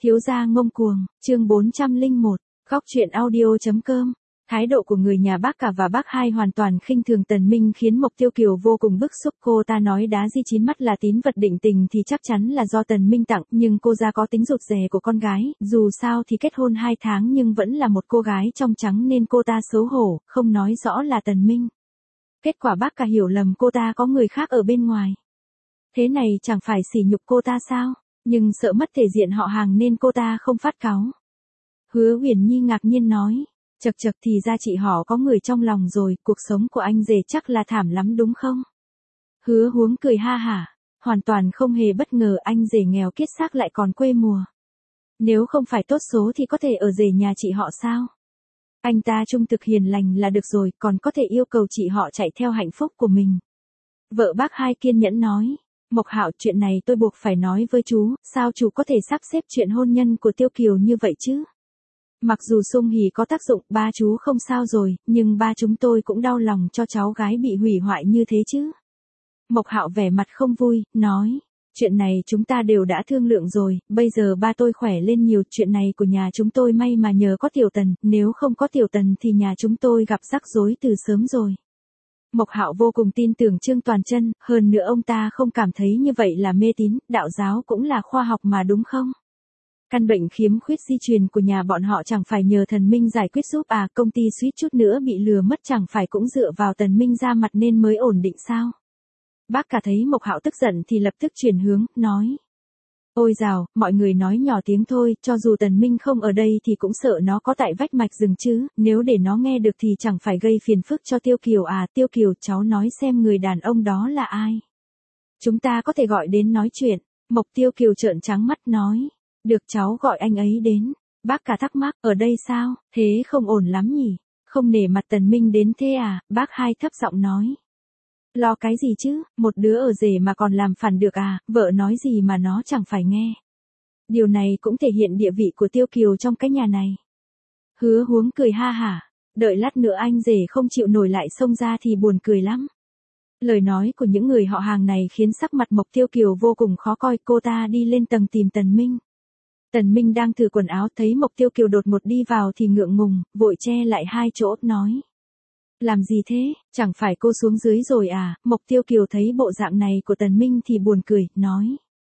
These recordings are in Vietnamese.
Thiếu gia ngông cuồng, chương 401, góc truyện audio.com. Thái độ của người nhà bác cả và bác hai hoàn toàn khinh thường Tần Minh khiến Mộc Tiêu Kiều vô cùng bức xúc. Cô ta nói đá di chín mắt là tín vật định tình thì chắc chắn là do Tần Minh tặng, nhưng cô ra có tính rụt rè của con gái, dù sao thì kết hôn 2 tháng nhưng vẫn là một cô gái trong trắng nên cô ta xấu hổ, không nói rõ là Tần Minh. Kết quả bác cả hiểu lầm cô ta có người khác ở bên ngoài. Thế này chẳng phải sỉ nhục cô ta sao? Nhưng sợ mất thể diện họ hàng nên cô ta không phát cáu. Hứa Uyển Nhi ngạc nhiên nói, chậc chậc thì ra chị họ có người trong lòng rồi, cuộc sống của anh rể chắc là thảm lắm đúng không? Hứa Huống cười ha hả, hoàn toàn không hề bất ngờ anh rể nghèo kiết xác lại còn quê mùa. Nếu không phải tốt số thì có thể ở rể nhà chị họ sao? Anh ta trung thực hiền lành là được rồi, còn có thể yêu cầu chị họ chạy theo hạnh phúc của mình. Vợ bác hai kiên nhẫn nói, Mộc Hạo, chuyện này tôi buộc phải nói với chú, sao chú có thể sắp xếp chuyện hôn nhân của Tiêu Kiều như vậy chứ? Mặc dù Sung Hỉ có tác dụng, ba chú không sao rồi, nhưng ba chúng tôi cũng đau lòng cho cháu gái bị hủy hoại như thế chứ. Mộc Hạo vẻ mặt không vui, nói, chuyện này chúng ta đều đã thương lượng rồi, bây giờ ba tôi khỏe lên nhiều, chuyện này của nhà chúng tôi may mà nhờ có Tiểu Tần, nếu không có Tiểu Tần thì nhà chúng tôi gặp rắc rối từ sớm rồi. Mộc Hạo vô cùng tin tưởng Trương Toàn Chân, hơn nữa ông ta không cảm thấy như vậy là mê tín, đạo giáo cũng là khoa học mà đúng không? Căn bệnh khiếm khuyết di truyền của nhà bọn họ chẳng phải nhờ Thần Minh giải quyết giúp à, công ty suýt chút nữa bị lừa mất chẳng phải cũng dựa vào Tần Minh ra mặt nên mới ổn định sao? Bác cả thấy Mộc Hạo tức giận thì lập tức chuyển hướng, nói. Ôi dào, mọi người nói nhỏ tiếng thôi, cho dù Tần Minh không ở đây thì cũng sợ nó có tại vách mạch rừng chứ, nếu để nó nghe được thì chẳng phải gây phiền phức cho Tiêu Kiều à, Tiêu Kiều cháu nói xem người đàn ông đó là ai. Chúng ta có thể gọi đến nói chuyện, Mộc Tiêu Kiều trợn trắng mắt nói, được cháu gọi anh ấy đến, bác cả thắc mắc, ở đây sao, thế không ổn lắm nhỉ, không nể mặt Tần Minh đến thế à, bác hai thấp giọng nói. Lo cái gì chứ, một đứa ở rể mà còn làm phản được à, vợ nói gì mà nó chẳng phải nghe. Điều này cũng thể hiện địa vị của Tiêu Kiều trong cái nhà này. Hứa Huống cười ha hả, đợi lát nữa anh rể không chịu nổi lại xông ra thì buồn cười lắm. Lời nói của những người họ hàng này khiến sắc mặt Mộc Tiêu Kiều vô cùng khó coi, cô ta đi lên tầng tìm Tần Minh. Tần Minh đang thử quần áo thấy Mộc Tiêu Kiều đột ngột đi vào thì ngượng ngùng, vội che lại hai chỗ, nói. Làm gì thế, chẳng phải cô xuống dưới rồi à, Mộc Tiêu Kiều thấy bộ dạng này của Tần Minh thì buồn cười, nói.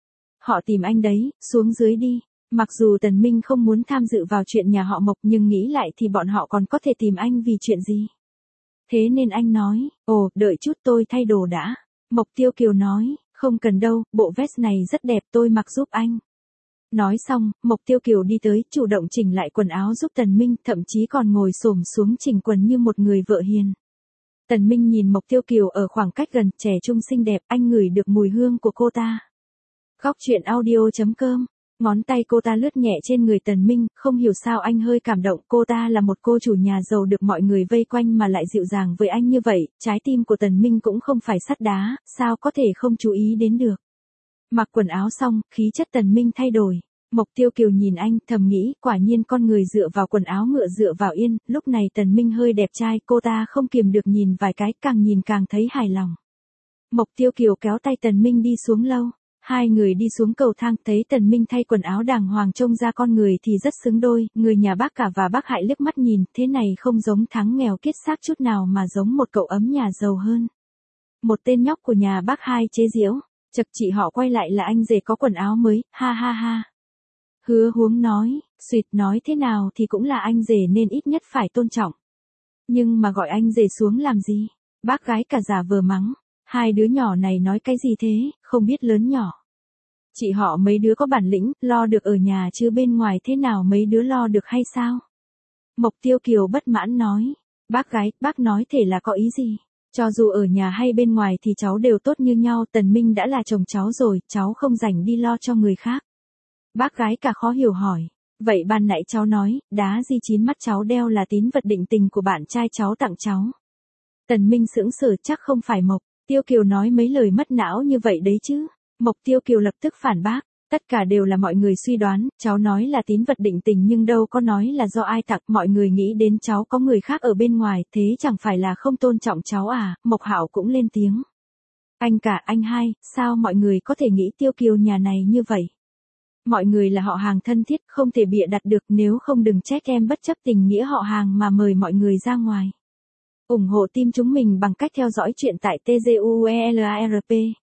Họ tìm anh đấy, xuống dưới đi. Mặc dù Tần Minh không muốn tham dự vào chuyện nhà họ Mộc nhưng nghĩ lại thì bọn họ còn có thể tìm anh vì chuyện gì. Thế nên anh nói, ồ, đợi chút tôi thay đồ đã. Mộc Tiêu Kiều nói, không cần đâu, bộ vest này rất đẹp tôi mặc giúp anh. Nói xong, Mộc Tiêu Kiều đi tới, chủ động chỉnh lại quần áo giúp Tần Minh, thậm chí còn ngồi xổm xuống chỉnh quần như một người vợ hiền. Tần Minh nhìn Mộc Tiêu Kiều ở khoảng cách gần, trẻ trung xinh đẹp, anh ngửi được mùi hương của cô ta. Góc truyện audio.com, ngón tay cô ta lướt nhẹ trên người Tần Minh, không hiểu sao anh hơi cảm động, cô ta là một cô chủ nhà giàu được mọi người vây quanh mà lại dịu dàng với anh như vậy, trái tim của Tần Minh cũng không phải sắt đá, sao có thể không chú ý đến được. Mặc quần áo xong, khí chất Tần Minh thay đổi. Mộc Tiêu Kiều nhìn anh, thầm nghĩ, quả nhiên con người dựa vào quần áo ngựa dựa vào yên, lúc này Tần Minh hơi đẹp trai, cô ta không kiềm được nhìn vài cái, càng nhìn càng thấy hài lòng. Mộc Tiêu Kiều kéo tay Tần Minh đi xuống lâu. Hai người đi xuống cầu thang, thấy Tần Minh thay quần áo đàng hoàng trông ra con người thì rất xứng đôi, người nhà bác cả và bác Hại liếc mắt nhìn, thế này không giống Thắng nghèo kiết xác chút nào mà giống một cậu ấm nhà giàu hơn. Một tên nhóc của nhà bác hai chế giễu. Chật chị họ quay lại là anh rể có quần áo mới, ha ha ha. Hứa Huống nói, suýt nói thế nào thì cũng là anh rể nên ít nhất phải tôn trọng. Nhưng mà gọi anh rể xuống làm gì? Bác gái cả giả vờ mắng, hai đứa nhỏ này nói cái gì thế, không biết lớn nhỏ. Chị họ mấy đứa có bản lĩnh, lo được ở nhà chứ bên ngoài thế nào mấy đứa lo được hay sao? Mộc Tiêu Kiều bất mãn nói, bác gái, bác nói thể là có ý gì? Cho dù ở nhà hay bên ngoài thì cháu đều tốt như nhau, Tần Minh đã là chồng cháu rồi, cháu không rảnh đi lo cho người khác. Bác gái cả khó hiểu hỏi, vậy ban nãy cháu nói, đá di chín mắt cháu đeo là tín vật định tình của bạn trai cháu tặng cháu. Tần Minh sững sờ, chắc không phải Mộc Tiêu Kiều nói mấy lời mất não như vậy đấy chứ. Mộc Tiêu Kiều lập tức phản bác, tất cả đều là mọi người suy đoán, cháu nói là tín vật định tình nhưng đâu có nói là do ai tặng, mọi người nghĩ đến cháu có người khác ở bên ngoài, thế chẳng phải là không tôn trọng cháu à, Mộc Hạo cũng lên tiếng. Anh cả, anh hai, sao mọi người có thể nghĩ Tiêu Kiều nhà này như vậy? Mọi người là họ hàng thân thiết, không thể bịa đặt được, nếu không đừng trách em bất chấp tình nghĩa họ hàng mà mời mọi người ra ngoài. Ủng hộ team chúng mình bằng cách theo dõi chuyện tại TGUELARP.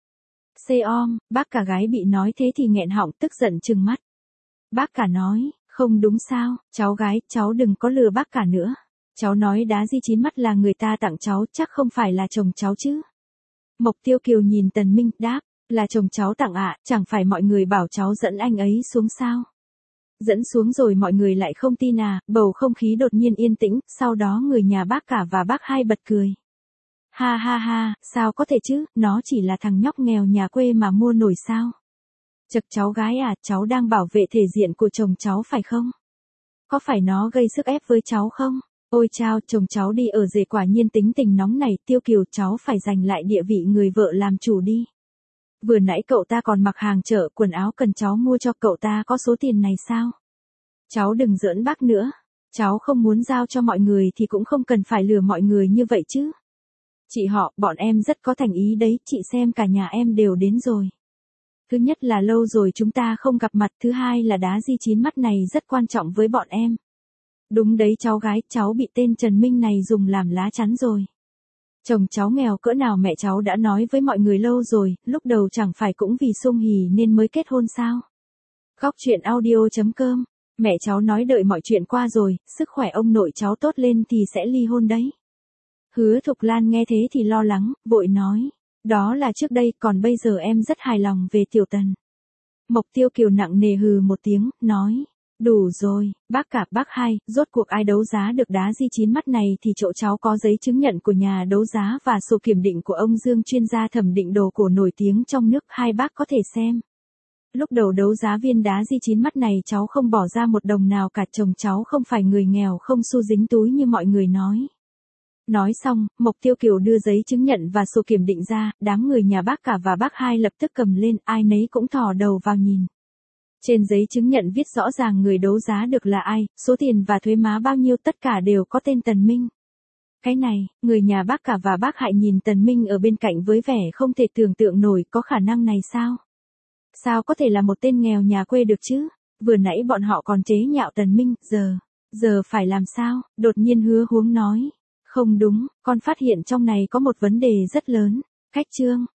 Xeom, bác cả gái bị nói thế thì nghẹn họng tức giận trừng mắt. Bác cả nói, không đúng sao, cháu gái, cháu đừng có lừa bác cả nữa. Cháu nói đá di chín mắt là người ta tặng cháu, chắc không phải là chồng cháu chứ. Mộc Tiêu Kiều nhìn Tần Minh, đáp, là chồng cháu tặng ạ, chẳng phải mọi người bảo cháu dẫn anh ấy xuống sao. Dẫn xuống rồi mọi người lại không tin à, bầu không khí đột nhiên yên tĩnh, sau đó người nhà bác cả và bác hai bật cười. Ha ha ha, sao có thể chứ, nó chỉ là thằng nhóc nghèo nhà quê mà mua nổi sao. Chật cháu gái à, cháu đang bảo vệ thể diện của chồng cháu phải không? Có phải nó gây sức ép với cháu không? Ôi chao, chồng cháu đi ở rể quả nhiên tính tình nóng này, Tiêu Kiều cháu phải giành lại địa vị người vợ làm chủ đi. Vừa nãy cậu ta còn mặc hàng chợ, quần áo cần cháu mua cho cậu ta có số tiền này sao? Cháu đừng giỡn bác nữa. Cháu không muốn giao cho mọi người thì cũng không cần phải lừa mọi người như vậy chứ. Chị họ, bọn em rất có thành ý đấy, chị xem cả nhà em đều đến rồi. Thứ nhất là lâu rồi chúng ta không gặp mặt, thứ hai là đá di chín mắt này rất quan trọng với bọn em. Đúng đấy cháu gái, cháu bị tên Trần Minh này dùng làm lá chắn rồi. Chồng cháu nghèo cỡ nào mẹ cháu đã nói với mọi người lâu rồi, lúc đầu chẳng phải cũng vì sung hỉ nên mới kết hôn sao. Góc truyện audio.com, mẹ cháu nói đợi mọi chuyện qua rồi, sức khỏe ông nội cháu tốt lên thì sẽ ly hôn đấy. Hứa Thục Lan nghe thế thì lo lắng, vội nói, đó là trước đây, còn bây giờ em rất hài lòng về Tiểu Tần. Mộc Tiêu Kiều nặng nề hừ một tiếng, nói, đủ rồi, bác cả, bác hai, rốt cuộc ai đấu giá được đá di chín mắt này thì chỗ cháu có giấy chứng nhận của nhà đấu giá và sổ kiểm định của ông Dương chuyên gia thẩm định đồ cổ nổi tiếng trong nước, hai bác có thể xem. Lúc đầu đấu giá viên đá di chín mắt này cháu không bỏ ra một đồng nào cả, chồng cháu không phải người nghèo không xu dính túi như mọi người nói. Nói xong, Mộc Tiêu Kiều đưa giấy chứng nhận và sổ kiểm định ra, đám người nhà bác cả và bác hai lập tức cầm lên, ai nấy cũng thò đầu vào nhìn. Trên giấy chứng nhận viết rõ ràng người đấu giá được là ai, số tiền và thuế má bao nhiêu, tất cả đều có tên Tần Minh. Cái này, người nhà bác cả và bác hai nhìn Tần Minh ở bên cạnh với vẻ không thể tưởng tượng nổi, có khả năng này sao? Sao có thể là một tên nghèo nhà quê được chứ? Vừa nãy bọn họ còn chế nhạo Tần Minh, giờ phải làm sao? Đột nhiên Hứa Huống nói, không đúng, con phát hiện trong này có một vấn đề rất lớn. Khách trương,